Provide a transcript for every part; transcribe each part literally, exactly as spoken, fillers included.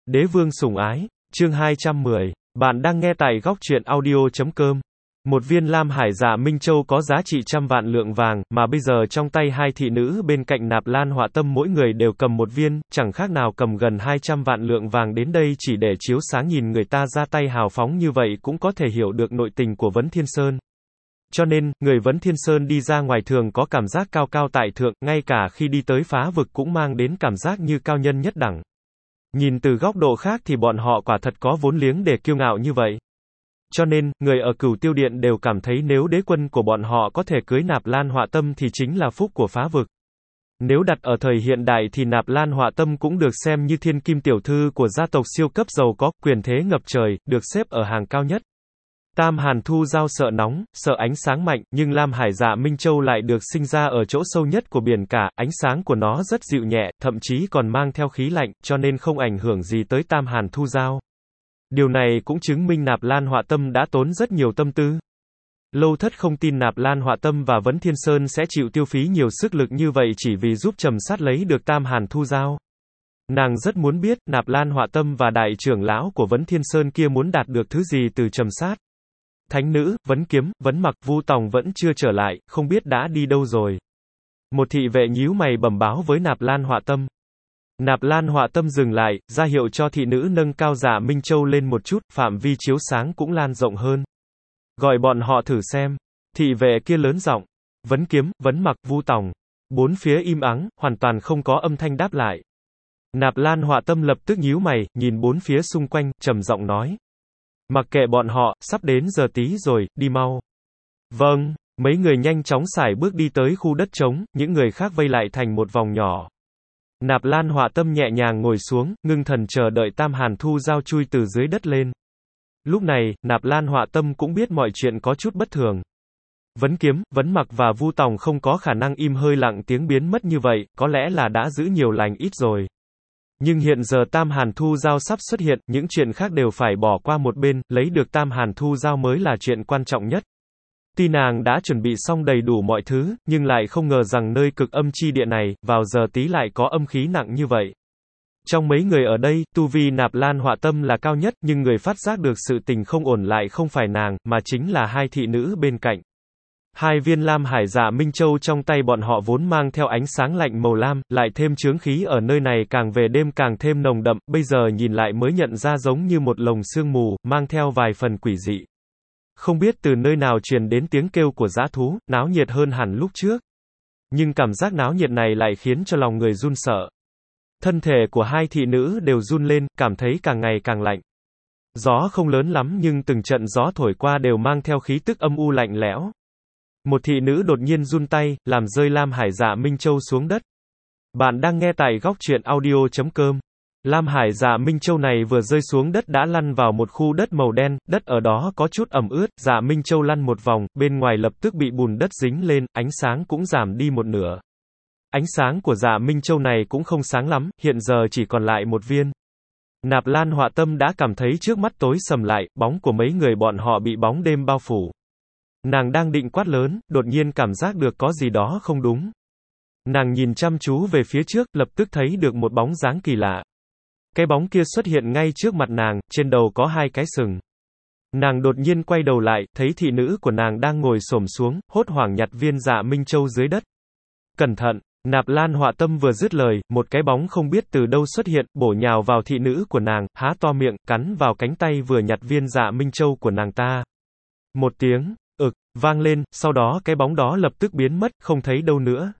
Đế vương sủng ái, chương hai trăm mười. Bạn đang nghe tại góc truyện audio chấm com. Một viên lam hải dạ Minh Châu có giá trị trăm vạn lượng vàng, mà bây giờ trong tay hai thị nữ bên cạnh Nạp Lan Họa Tâm mỗi người đều cầm một viên, chẳng khác nào cầm gần hai trăm vạn lượng vàng đến đây chỉ để chiếu sáng, nhìn người ta ra tay hào phóng như vậy cũng có thể hiểu được nội tình của Vấn Thiên Sơn. Cho nên, người Vấn Thiên Sơn đi ra ngoài thường có cảm giác cao cao tại thượng, ngay cả khi đi tới phá vực cũng mang đến cảm giác như cao nhân nhất đẳng. Nhìn từ góc độ khác thì bọn họ quả thật có vốn liếng để kiêu ngạo như vậy. Cho nên, người ở Cửu Tiêu Điện đều cảm thấy nếu đế quân của bọn họ có thể cưới Nạp Lan Họa Tâm thì chính là phúc của phá vực. Nếu đặt ở thời hiện đại thì Nạp Lan Họa Tâm cũng được xem như thiên kim tiểu thư của gia tộc siêu cấp giàu có, quyền thế ngập trời, được xếp ở hàng cao nhất. Tam Hàn Thu Giao sợ nóng, sợ ánh sáng mạnh, nhưng Lam Hải Dạ Minh Châu lại được sinh ra ở chỗ sâu nhất của biển cả, ánh sáng của nó rất dịu nhẹ, thậm chí còn mang theo khí lạnh, cho nên không ảnh hưởng gì tới Tam Hàn Thu Giao. Điều này cũng chứng minh Nạp Lan Họa Tâm đã tốn rất nhiều tâm tư. Lâu Thất không tin Nạp Lan Họa Tâm và Vấn Thiên Sơn sẽ chịu tiêu phí nhiều sức lực như vậy chỉ vì giúp Trầm Sát lấy được Tam Hàn Thu Giao. Nàng rất muốn biết, Nạp Lan Họa Tâm và đại trưởng lão của Vấn Thiên Sơn kia muốn đạt được thứ gì từ Trầm Sát. Thánh nữ, Vấn Kiếm, Vấn Mặc, Vu Tòng vẫn chưa trở lại, không biết đã đi đâu rồi. Một thị vệ nhíu mày bẩm báo với Nạp Lan Họa Tâm. Nạp Lan Họa Tâm dừng lại, ra hiệu cho thị nữ nâng cao Dạ Minh Châu lên một chút, phạm vi chiếu sáng cũng lan rộng hơn. Gọi bọn họ thử xem. Thị vệ kia lớn giọng. Vấn Kiếm, Vấn Mặc, Vu Tòng. Bốn phía im ắng, hoàn toàn không có âm thanh đáp lại. Nạp Lan Họa Tâm lập tức nhíu mày, nhìn bốn phía xung quanh, trầm giọng nói. Mặc kệ bọn họ, sắp đến giờ tí rồi, đi mau. Vâng, mấy người nhanh chóng sải bước đi tới khu đất trống, những người khác vây lại thành một vòng nhỏ. Nạp Lan Họa Tâm nhẹ nhàng ngồi xuống, ngưng thần chờ đợi Tam Hàn Thu Giao chui từ dưới đất lên. Lúc này, Nạp Lan Họa Tâm cũng biết mọi chuyện có chút bất thường. Vấn Kiếm, Vấn Mặc và Vu Tòng không có khả năng im hơi lặng tiếng biến mất như vậy, có lẽ là đã giữ nhiều lành ít rồi. Nhưng hiện giờ Tam Hàn Thu Giao sắp xuất hiện, những chuyện khác đều phải bỏ qua một bên, lấy được Tam Hàn Thu Giao mới là chuyện quan trọng nhất. Tuy nàng đã chuẩn bị xong đầy đủ mọi thứ, nhưng lại không ngờ rằng nơi cực âm chi địa này, vào giờ tí lại có âm khí nặng như vậy. Trong mấy người ở đây, tu vi Nạp Lan Họa Tâm là cao nhất, nhưng người phát giác được sự tình không ổn lại không phải nàng, mà chính là hai thị nữ bên cạnh. Hai viên Lam Hải Dạ Minh Châu trong tay bọn họ vốn mang theo ánh sáng lạnh màu lam, lại thêm chướng khí ở nơi này càng về đêm càng thêm nồng đậm, bây giờ nhìn lại mới nhận ra giống như một lồng sương mù, mang theo vài phần quỷ dị. Không biết từ nơi nào truyền đến tiếng kêu của dã thú, náo nhiệt hơn hẳn lúc trước. Nhưng cảm giác náo nhiệt này lại khiến cho lòng người run sợ. Thân thể của hai thị nữ đều run lên, cảm thấy càng ngày càng lạnh. Gió không lớn lắm nhưng từng trận gió thổi qua đều mang theo khí tức âm u lạnh lẽo. Một thị nữ đột nhiên run tay, làm rơi Lam Hải Dạ Minh Châu xuống đất. Bạn đang nghe tại góc truyện audio chấm com. Lam Hải Dạ Minh Châu này vừa rơi xuống đất đã lăn vào một khu đất màu đen, đất ở đó có chút ẩm ướt, Dạ Minh Châu lăn một vòng, bên ngoài lập tức bị bùn đất dính lên, ánh sáng cũng giảm đi một nửa. Ánh sáng của Dạ Minh Châu này cũng không sáng lắm, hiện giờ chỉ còn lại một viên. Nạp Lan Họa Tâm đã cảm thấy trước mắt tối sầm lại, bóng của mấy người bọn họ bị bóng đêm bao phủ. Nàng đang định quát lớn, đột nhiên cảm giác được có gì đó không đúng. Nàng nhìn chăm chú về phía trước, lập tức thấy được một bóng dáng kỳ lạ. Cái bóng kia xuất hiện ngay trước mặt nàng, trên đầu có hai cái sừng. Nàng đột nhiên quay đầu lại, thấy thị nữ của nàng đang ngồi xổm xuống, hốt hoảng nhặt viên Dạ Minh Châu dưới đất. Cẩn thận! Nạp Lan Họa Tâm vừa dứt lời, một cái bóng không biết từ đâu xuất hiện, bổ nhào vào thị nữ của nàng, há to miệng, cắn vào cánh tay vừa nhặt viên Dạ Minh Châu của nàng ta. Một tiếng ực vang lên, sau đó cái bóng đó lập tức biến mất, không thấy đâu nữa.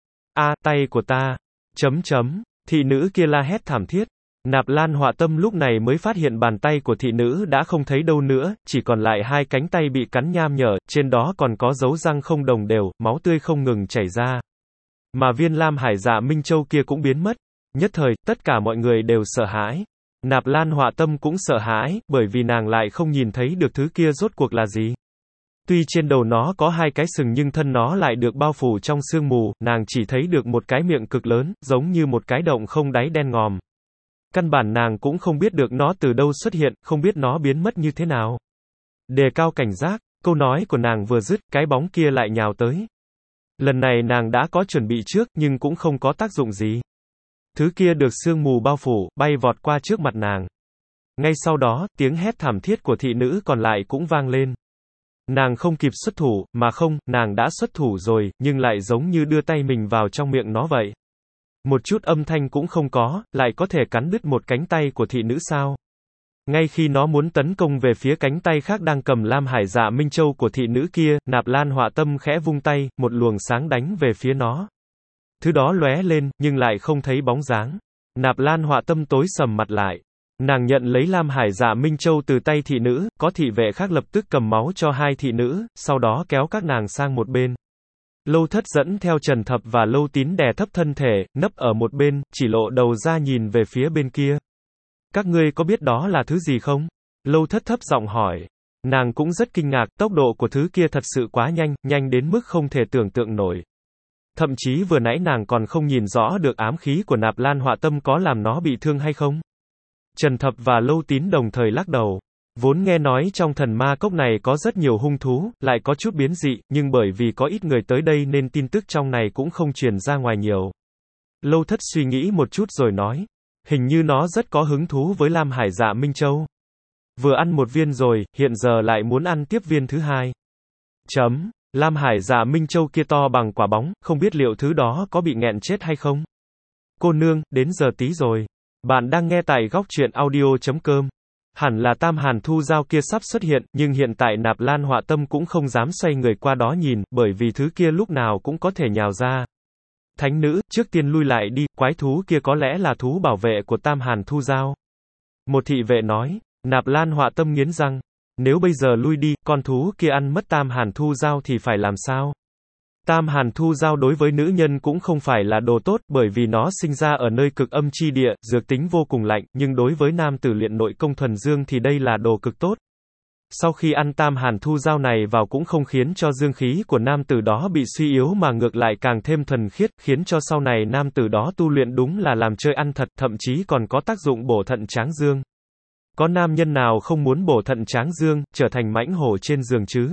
A, tay của ta. Chấm chấm. Thị nữ kia la hét thảm thiết. Nạp Lan Họa Tâm lúc này mới phát hiện bàn tay của thị nữ đã không thấy đâu nữa, chỉ còn lại hai cánh tay bị cắn nham nhở, trên đó còn có dấu răng không đồng đều, máu tươi không ngừng chảy ra. Mà viên Lam Hải Dạ Minh Châu kia cũng biến mất. Nhất thời, tất cả mọi người đều sợ hãi. Nạp Lan Họa Tâm cũng sợ hãi, bởi vì nàng lại không nhìn thấy được thứ kia rốt cuộc là gì. Tuy trên đầu nó có hai cái sừng nhưng thân nó lại được bao phủ trong sương mù, nàng chỉ thấy được một cái miệng cực lớn, giống như một cái động không đáy đen ngòm. Căn bản nàng cũng không biết được nó từ đâu xuất hiện, không biết nó biến mất như thế nào. Đề cao cảnh giác, câu nói của nàng vừa dứt, cái bóng kia lại nhào tới. Lần này nàng đã có chuẩn bị trước, nhưng cũng không có tác dụng gì. Thứ kia được sương mù bao phủ, bay vọt qua trước mặt nàng. Ngay sau đó, tiếng hét thảm thiết của thị nữ còn lại cũng vang lên. Nàng không kịp xuất thủ, mà không, nàng đã xuất thủ rồi, nhưng lại giống như đưa tay mình vào trong miệng nó vậy. Một chút âm thanh cũng không có, lại có thể cắn đứt một cánh tay của thị nữ sao? Ngay khi nó muốn tấn công về phía cánh tay khác đang cầm Lam Hải Dạ Minh Châu của thị nữ kia, Nạp Lan Họa Tâm khẽ vung tay, một luồng sáng đánh về phía nó. Thứ đó lóe lên, nhưng lại không thấy bóng dáng. Nạp Lan Họa Tâm tối sầm mặt lại. Nàng nhận lấy Lam Hải Dạ Minh Châu từ tay thị nữ, có thị vệ khác lập tức cầm máu cho hai thị nữ, sau đó kéo các nàng sang một bên. Lâu Thất dẫn theo Trần Thập và Lâu Tín đè thấp thân thể, nấp ở một bên, chỉ lộ đầu ra nhìn về phía bên kia. Các ngươi có biết đó là thứ gì không? Lâu Thất thấp giọng hỏi. Nàng cũng rất kinh ngạc, tốc độ của thứ kia thật sự quá nhanh, nhanh đến mức không thể tưởng tượng nổi. Thậm chí vừa nãy nàng còn không nhìn rõ được ám khí của Nạp Lan Họa Tâm có làm nó bị thương hay không. Trần Thập và Lâu Tín đồng thời lắc đầu. Vốn nghe nói trong thần ma cốc này có rất nhiều hung thú, lại có chút biến dị, nhưng bởi vì có ít người tới đây nên tin tức trong này cũng không truyền ra ngoài nhiều. Lâu Thất suy nghĩ một chút rồi nói. Hình như nó rất có hứng thú với Lam Hải Dạ Minh Châu. Vừa ăn một viên rồi, hiện giờ lại muốn ăn tiếp viên thứ hai. Chấm. Lam Hải Dạ Minh Châu kia to bằng quả bóng, không biết liệu thứ đó có bị nghẹn chết hay không? Cô nương, đến giờ tí rồi. Bạn đang nghe tại góc truyện audio chấm com. Hẳn là Tam Hàn Thu Giao kia sắp xuất hiện, nhưng hiện tại Nạp Lan Họa Tâm cũng không dám xoay người qua đó nhìn, bởi vì thứ kia lúc nào cũng có thể nhào ra. Thánh nữ, trước tiên lui lại đi, quái thú kia có lẽ là thú bảo vệ của Tam Hàn Thu Giao. Một thị vệ nói. Nạp Lan Họa Tâm nghiến răng. Nếu bây giờ lui đi, con thú kia ăn mất Tam Hàn Thu Giao thì phải làm sao? Tam Hàn Thu Giao đối với nữ nhân cũng không phải là đồ tốt, bởi vì nó sinh ra ở nơi cực âm chi địa, dược tính vô cùng lạnh, nhưng đối với nam tử luyện nội công thuần dương thì đây là đồ cực tốt. Sau khi ăn Tam Hàn Thu Giao này vào cũng không khiến cho dương khí của nam tử đó bị suy yếu mà ngược lại càng thêm thuần khiết, khiến cho sau này nam tử đó tu luyện đúng là làm chơi ăn thật, thậm chí còn có tác dụng bổ thận tráng dương. Có nam nhân nào không muốn bổ thận tráng dương, trở thành mãnh hổ trên giường chứ?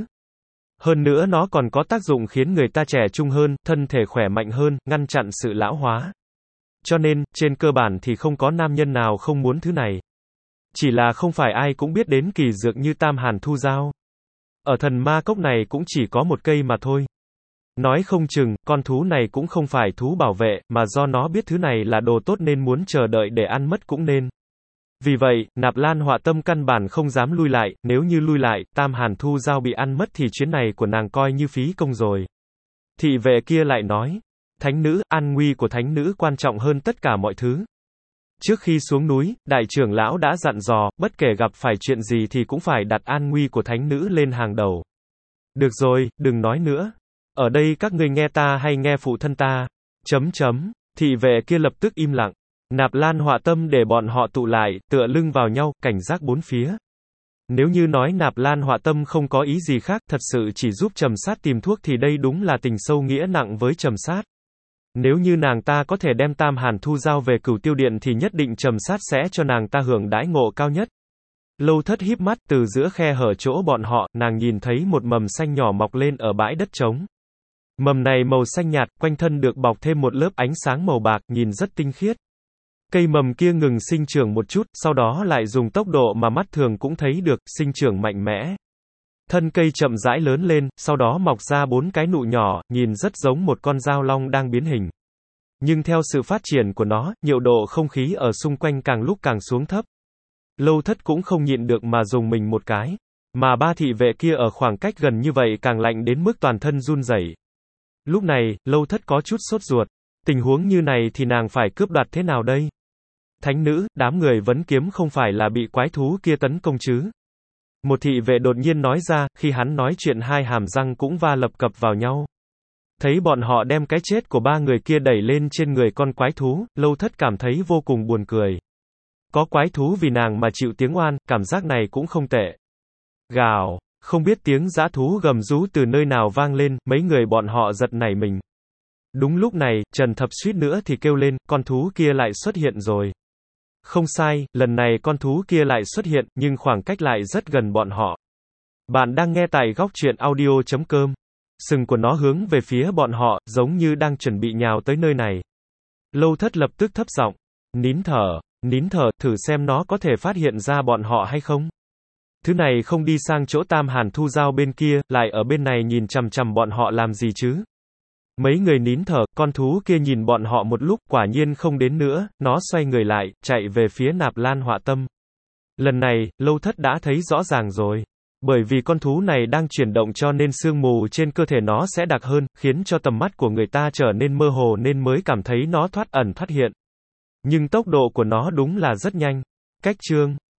Hơn nữa nó còn có tác dụng khiến người ta trẻ trung hơn, thân thể khỏe mạnh hơn, ngăn chặn sự lão hóa. Cho nên, trên cơ bản thì không có nam nhân nào không muốn thứ này. Chỉ là không phải ai cũng biết đến kỳ dược như Tam Hàn Thu Giao. Ở thần ma cốc này cũng chỉ có một cây mà thôi. Nói không chừng, con thú này cũng không phải thú bảo vệ, mà do nó biết thứ này là đồ tốt nên muốn chờ đợi để ăn mất cũng nên. Vì vậy, Nạp Lan Họa Tâm căn bản không dám lui lại, nếu như lui lại, Tam Hàn Thu Giao bị ăn mất thì chuyến này của nàng coi như phí công rồi. Thị vệ kia lại nói, thánh nữ, an nguy của thánh nữ quan trọng hơn tất cả mọi thứ. Trước khi xuống núi, đại trưởng lão đã dặn dò, bất kể gặp phải chuyện gì thì cũng phải đặt an nguy của thánh nữ lên hàng đầu. Được rồi, đừng nói nữa. Ở đây các ngươi nghe ta hay nghe phụ thân ta? Chấm chấm. Thị vệ kia lập tức im lặng. Nạp Lan Họa Tâm để bọn họ tụ lại, tựa lưng vào nhau, cảnh giác bốn phía. Nếu như nói Nạp Lan Họa Tâm không có ý gì khác, thật sự chỉ giúp Trầm Sát tìm thuốc thì đây đúng là tình sâu nghĩa nặng với Trầm Sát. Nếu như nàng ta có thể đem Tam Hàn Thu Giao về Cửu Tiêu Điện thì nhất định Trầm Sát sẽ cho nàng ta hưởng đãi ngộ cao nhất. Lâu Thất híp mắt, từ giữa khe hở chỗ bọn họ, nàng nhìn thấy một mầm xanh nhỏ mọc lên ở bãi đất trống. Mầm này màu xanh nhạt, quanh thân được bọc thêm một lớp ánh sáng màu bạc, nhìn rất tinh khiết. Cây mầm kia ngừng sinh trưởng một chút, sau đó lại dùng tốc độ mà mắt thường cũng thấy được, sinh trưởng mạnh mẽ. Thân cây chậm rãi lớn lên, sau đó mọc ra bốn cái nụ nhỏ, nhìn rất giống một con dao long đang biến hình. Nhưng theo sự phát triển của nó, nhiệt độ không khí ở xung quanh càng lúc càng xuống thấp. Lâu Thất cũng không nhịn được mà dùng mình một cái. Mà ba thị vệ kia ở khoảng cách gần như vậy càng lạnh đến mức toàn thân run rẩy. Lúc này, Lâu Thất có chút sốt ruột. Tình huống như này thì nàng phải cướp đoạt thế nào đây? Thánh nữ, đám người vấn kiếm không phải là bị quái thú kia tấn công chứ? Một thị vệ đột nhiên nói ra, khi hắn nói chuyện hai hàm răng cũng va lập cập vào nhau. Thấy bọn họ đem cái chết của ba người kia đẩy lên trên người con quái thú, Lâu Thất cảm thấy vô cùng buồn cười. Có quái thú vì nàng mà chịu tiếng oan, cảm giác này cũng không tệ. Gào, không biết tiếng dã thú gầm rú từ nơi nào vang lên, mấy người bọn họ giật nảy mình. Đúng lúc này, Trần Thập suýt nữa thì kêu lên, con thú kia lại xuất hiện rồi. Không sai, lần này con thú kia lại xuất hiện, nhưng khoảng cách lại rất gần bọn họ. Bạn đang nghe tại góc truyện audio chấm com. Sừng của nó hướng về phía bọn họ, giống như đang chuẩn bị nhào tới nơi này. Lâu Thất lập tức thấp giọng, nín thở, nín thở, thử xem nó có thể phát hiện ra bọn họ hay không. Thứ này không đi sang chỗ Tam Hàn Thu Giao bên kia, lại ở bên này nhìn chằm chằm bọn họ làm gì chứ? Mấy người nín thở, con thú kia nhìn bọn họ một lúc, quả nhiên không đến nữa, nó xoay người lại, chạy về phía Nạp Lan Họa Tâm. Lần này, Lâu Thất đã thấy rõ ràng rồi. Bởi vì con thú này đang chuyển động cho nên sương mù trên cơ thể nó sẽ đặc hơn, khiến cho tầm mắt của người ta trở nên mơ hồ nên mới cảm thấy nó thoát ẩn thoát hiện. Nhưng tốc độ của nó đúng là rất nhanh. Cách chương